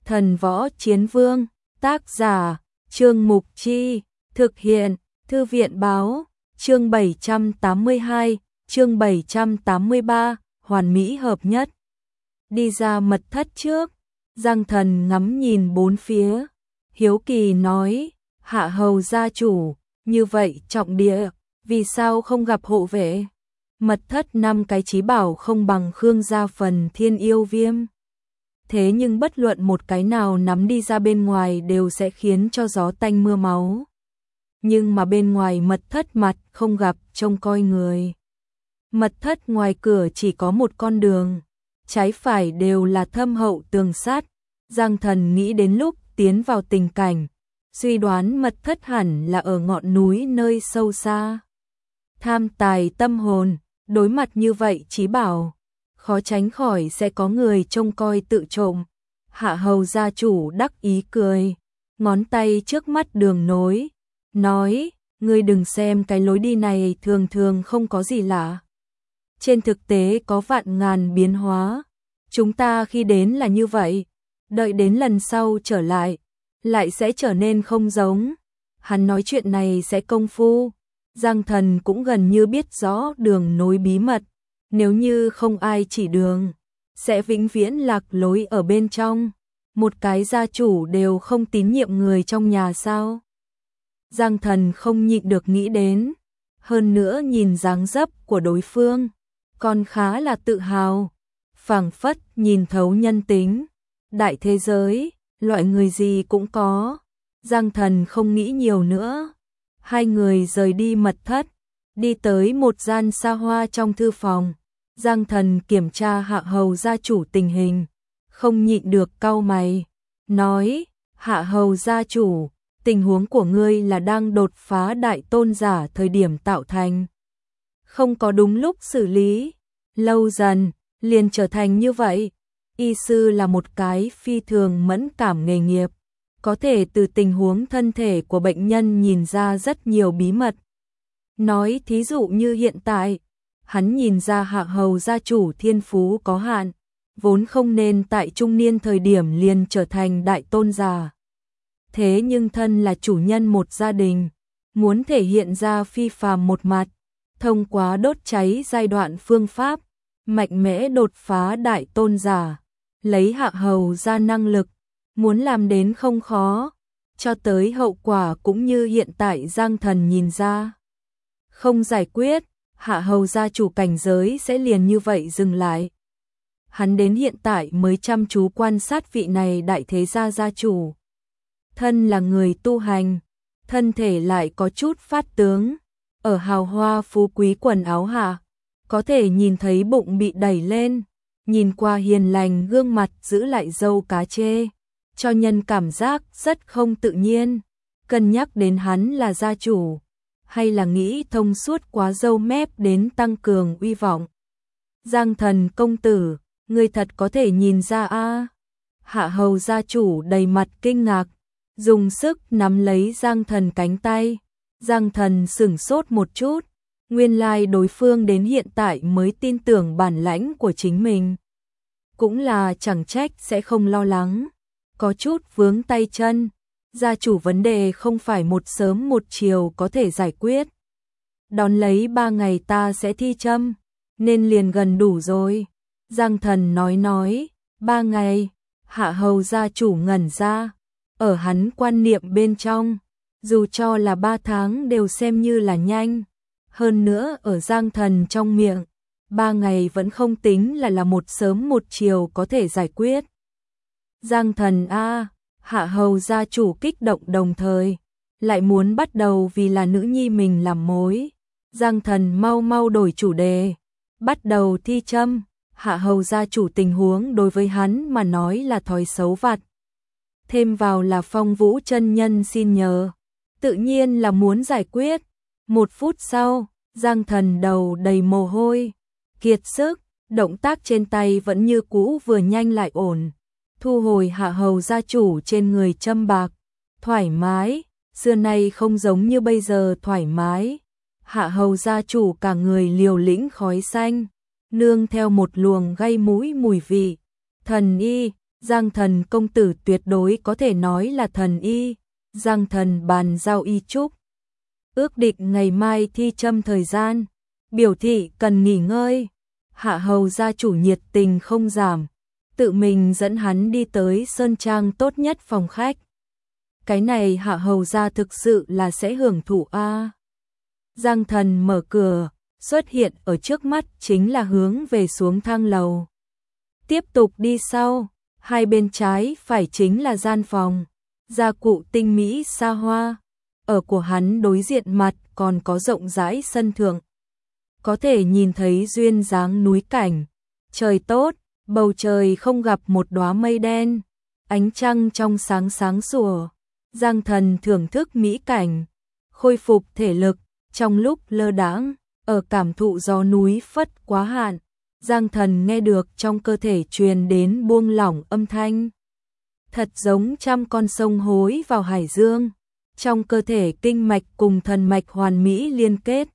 Thần Võ Chiến Vương, tác giả, Trương Mục Chi, thực hiện, Thư viện Báo, chương 782, chương 783, hoàn mỹ hợp nhất. Đi ra mật thất trước, Giang Thần ngắm nhìn bốn phía, hiếu kỳ nói, Hạ hầu gia chủ, như vậy trọng địa, vì sao không gặp hộ vệ? Mật thất 5 cái chí bảo không bằng Khương gia phần Thiên Yêu Viêm. Thế nhưng bất luận một cái nào nắm đi ra bên ngoài đều sẽ khiến cho gió tanh mưa máu. Nhưng mà bên ngoài mật thất mặt không gặp trông coi người. Mật thất ngoài cửa chỉ có một con đường, trái phải đều là thâm hậu tường sắt. Giang Thần nghĩ đến lúc tiến vào tình cảnh, suy đoán mật thất hẳn là ở ngọn núi nơi sâu xa. Tham tài tâm hồn, đối mặt như vậy chí bảo, khó tránh khỏi sẽ có người trông coi tự trộm. Hạ hầu gia chủ đắc ý cười, ngón tay trước mắt đường nối, nói, ngươi đừng xem cái lối đi này thường thường không có gì lạ. Trên thực tế có vạn ngàn biến hóa, chúng ta khi đến là như vậy, đợi đến lần sau trở lại sẽ trở nên không giống. Hắn nói chuyện này sẽ công phu, Giang Thần cũng gần như biết rõ đường nối bí mật, nếu như không ai chỉ đường, sẽ vĩnh viễn lạc lối ở bên trong. Một cái gia chủ đều không tín nhiệm người trong nhà sao? Giang Thần không nhịn được nghĩ đến, hơn nữa nhìn dáng dấp của đối phương, còn khá là tự hào, phảng phất nhìn thấu nhân tính. Đại thế giới, loại người gì cũng có. Giang Thần không nghĩ nhiều nữa. Hai người rời đi mật thất, đi tới một gian xa hoa trong thư phòng. Giang Thần kiểm tra Hạ hầu gia chủ tình hình, không nhịn được cau mày, nói, Hạ hầu gia chủ, tình huống của ngươi là đang đột phá đại tôn giả thời điểm tạo thành. Không có đúng lúc xử lý, lâu dần, liền trở thành như vậy. Y sư là một cái phi thường mẫn cảm nghề nghiệp, có thể từ tình huống thân thể của bệnh nhân nhìn ra rất nhiều bí mật. Nói thí dụ như hiện tại, hắn nhìn ra Hạ hầu gia chủ thiên phú có hạn, vốn không nên tại trung niên thời điểm liền trở thành đại tôn giả. Thế nhưng thân là chủ nhân một gia đình, muốn thể hiện ra phi phàm một mặt, thông qua đốt cháy giai đoạn phương pháp, mạnh mẽ đột phá đại tôn giả, lấy Hạ hầu ra năng lực, muốn làm đến không khó, cho tới hậu quả cũng như hiện tại Giang Thần nhìn ra. Không giải quyết, Hạ hầu gia chủ cảnh giới sẽ liền như vậy dừng lại. Hắn đến hiện tại mới chăm chú quan sát vị này đại thế gia gia chủ. Thân là người tu hành, thân thể lại có chút phát tướng, ở hào hoa phú quý quần áo hạ, có thể nhìn thấy bụng bị đẩy lên, nhìn qua hiền lành gương mặt giữ lại râu cá chê, cho nhân cảm giác rất không tự nhiên. Cân nhắc đến hắn là gia chủ, hay là nghĩ thông suốt quá râu mép đến tăng cường uy vọng. Giang Thần công tử, ngươi thật có thể nhìn ra a? Hạ hầu gia chủ đầy mặt kinh ngạc, dùng sức nắm lấy Giang Thần cánh tay. Giang Thần sửng sốt một chút, nguyên lai đối phương đến hiện tại mới tin tưởng bản lãnh của chính mình. Cũng là chẳng trách sẽ không lo lắng, có chút vướng tay chân. Gia chủ vấn đề không phải một sớm một chiều có thể giải quyết. Đón lấy 3 ngày ta sẽ thi châm, nên liền gần đủ rồi. Giang Thần nói, 3 ngày, Hạ hầu gia chủ ngẩn ra. Ở hắn quan niệm bên trong, dù cho là 3 tháng đều xem như là nhanh. Hơn nữa ở Giang Thần trong miệng, 3 ngày vẫn không tính là một sớm một chiều có thể giải quyết. Giang Thần a, Hạ hầu gia chủ kích động đồng thời, lại muốn bắt đầu vì là nữ nhi mình làm mối. Giang Thần mau đổi chủ đề, bắt đầu thi châm. Hạ hầu gia chủ tình huống đối với hắn mà nói là thói xấu vặt. Thêm vào là Phong Vũ chân nhân xin nhờ, tự nhiên là muốn giải quyết. 1 phút sau, Giang Thần đầu đầy mồ hôi, kiệt sức, động tác trên tay vẫn như cũ vừa nhanh lại ổn. Thu hồi Hạ hầu gia chủ trên người châm bạc, thoải mái, xưa nay không giống như bây giờ thoải mái. Hạ hầu gia chủ cả người liều lĩnh khói xanh, nương theo một luồng gây mũi mùi vị. Thần y, Giang Thần công tử tuyệt đối có thể nói là thần y. Giang Thần bàn giao y chúc, ước định ngày mai thi châm thời gian, biểu thị cần nghỉ ngơi. Hạ hầu gia chủ nhiệt tình không giảm, tự mình dẫn hắn đi tới sơn trang tốt nhất phòng khách. Cái này Hạ hầu gia thực sự là sẽ hưởng thụ a. Giang Thần mở cửa, xuất hiện ở trước mắt chính là hướng về xuống thang lầu. Tiếp tục đi sau, hai bên trái phải chính là gian phòng, gia cụ tinh mỹ xa hoa. Ở của hắn đối diện mặt còn có rộng rãi sân thượng, có thể nhìn thấy duyên dáng núi cảnh. Trời tốt, bầu trời không gặp một đóa mây đen, ánh trăng trong sáng sáng sủa. Giang Thần thưởng thức mỹ cảnh, khôi phục thể lực, trong lúc lơ đãng, ở cảm thụ gió núi phất quá hạn, Giang Thần nghe được trong cơ thể truyền đến buông lỏng âm thanh. Thật giống trăm con sông hối vào hải dương, trong cơ thể kinh mạch cùng thần mạch hoàn mỹ liên kết.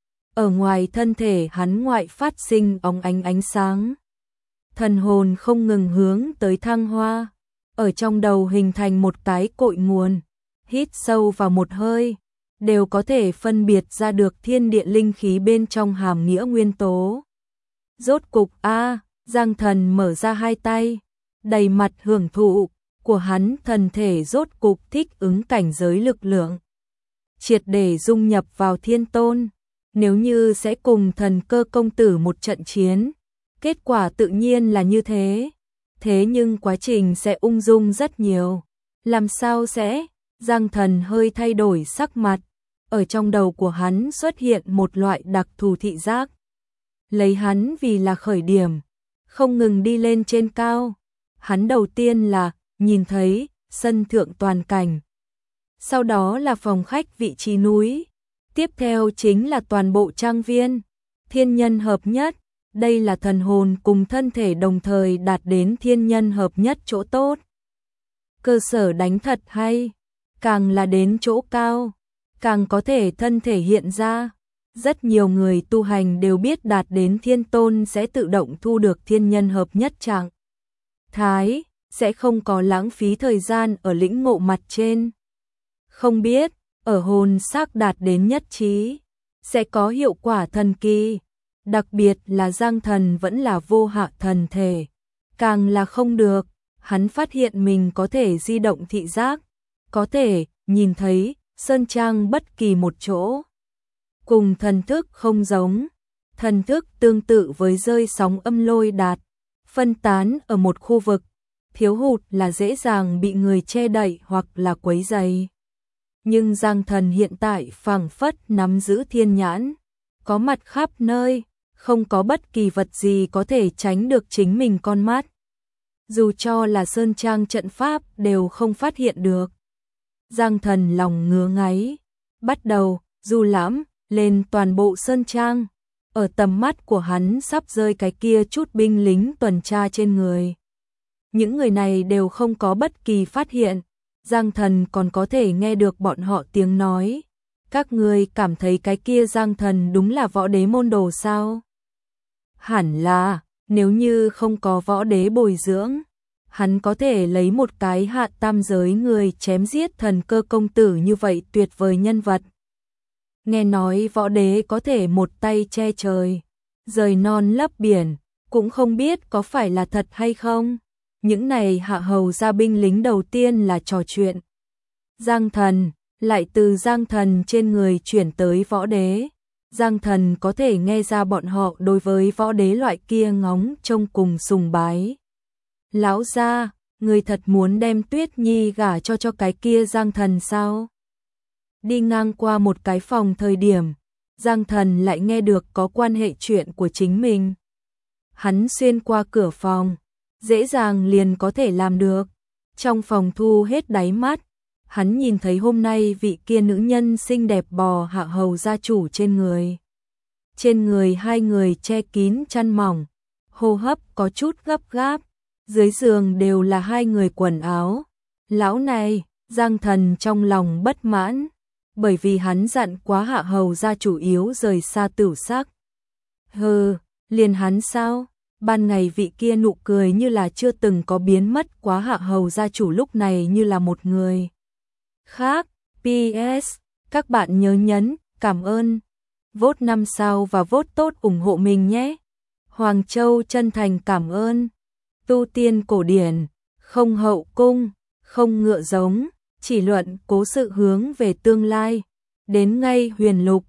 Ở ngoài thân thể hắn ngoại phát sinh óng ánh sáng. Thần hồn không ngừng hướng tới thăng hoa, ở trong đầu hình thành một cái cội nguồn. Hít sâu vào một hơi, đều có thể phân biệt ra được thiên địa linh khí bên trong hàm nghĩa nguyên tố. Rốt cục Giang Thần mở ra hai tay, đầy mặt hưởng thụ, của hắn thần thể rốt cục thích ứng cảnh giới lực lượng, triệt để dung nhập vào thiên tôn. Nếu như sẽ cùng Thần Cơ công tử một trận chiến, kết quả tự nhiên là như thế. Thế nhưng quá trình sẽ ung dung rất nhiều. Làm sao sẽ? Giang Thần hơi thay đổi sắc mặt, ở trong đầu của hắn xuất hiện một loại đặc thù thị giác. Lấy hắn vì là khởi điểm, không ngừng đi lên trên cao. Hắn đầu tiên là nhìn thấy sân thượng toàn cảnh, sau đó là phòng khách vị trí núi, tiếp theo chính là toàn bộ trang viên, thiên nhân hợp nhất. Đây là thần hồn cùng thân thể đồng thời đạt đến thiên nhân hợp nhất chỗ tốt. Cơ sở đánh thật hay, càng là đến chỗ cao, càng có thể thân thể hiện ra. Rất nhiều người tu hành đều biết đạt đến thiên tôn sẽ tự động thu được thiên nhân hợp nhất trạng thái, sẽ không có lãng phí thời gian ở lĩnh ngộ mặt trên. Không biết, ở hồn xác đạt đến nhất trí, sẽ có hiệu quả thần kỳ. Đặc biệt là Giang Thần vẫn là vô hạ thần thể, càng là không được. Hắn phát hiện mình có thể di động thị giác, có thể nhìn thấy sơn trang bất kỳ một chỗ. Cùng thần thức không giống, thần thức tương tự với rơi sóng âm lôi đạt, phân tán ở một khu vực, thiếu hụt là dễ dàng bị người che đậy hoặc là quấy rầy. Nhưng Giang Thần hiện tại phảng phất nắm giữ thiên nhãn, có mặt khắp nơi, không có bất kỳ vật gì có thể tránh được chính mình con mắt. Dù cho là sơn trang trận pháp đều không phát hiện được. Giang Thần lòng ngứa ngáy, bắt đầu du lãm lên toàn bộ sơn trang. Ở tầm mắt của hắn sắp rơi cái kia chút binh lính tuần tra trên người. Những người này đều không có bất kỳ phát hiện. Giang Thần còn có thể nghe được bọn họ tiếng nói. Các người cảm thấy cái kia Giang Thần đúng là võ đế môn đồ sao? Hẳn là, nếu như không có võ đế bồi dưỡng, hắn có thể lấy một cái hạ tam giới người chém giết Thần Cơ công tử như vậy tuyệt vời nhân vật. Nghe nói võ đế có thể một tay che trời, rời non lấp biển, cũng không biết có phải là thật hay không. Những này hạ hầu gia binh lính đầu tiên là trò chuyện. Giang Thần, lại từ Giang Thần trên người chuyển tới võ đế. Giang Thần có thể nghe ra bọn họ đối với võ đế loại kia ngóng trông cùng sùng bái. Lão gia, người thật muốn đem Tuyết Nhi gả cho cái kia Giang Thần sao? Đi ngang qua một cái phòng thời điểm, Giang Thần lại nghe được có quan hệ chuyện của chính mình. Hắn xuyên qua cửa phòng, dễ dàng liền có thể làm được. Trong phòng thu hết đáy mắt, hắn nhìn thấy hôm nay vị kia nữ nhân xinh đẹp bò hạ hầu gia chủ trên người. Trên người hai người che kín chăn mỏng, hô hấp có chút gấp gáp, dưới giường đều là hai người quần áo. Lão này, Giang Thần trong lòng bất mãn, bởi vì hắn dặn quá hạ hầu gia chủ yếu rời xa tửu sắc. Hừ, liền hắn sao? Ban ngày vị kia nụ cười như là chưa từng có biến mất, quá Hạ Hầu gia chủ lúc này như là một người khác. PS, các bạn nhớ nhấn cảm ơn, vote 5 sao và vote tốt ủng hộ mình nhé. Hoàng Châu chân thành cảm ơn. Tu tiên cổ điển, không hậu cung, không ngựa giống, chỉ luận cố sự hướng về tương lai. Đến ngay huyền lục,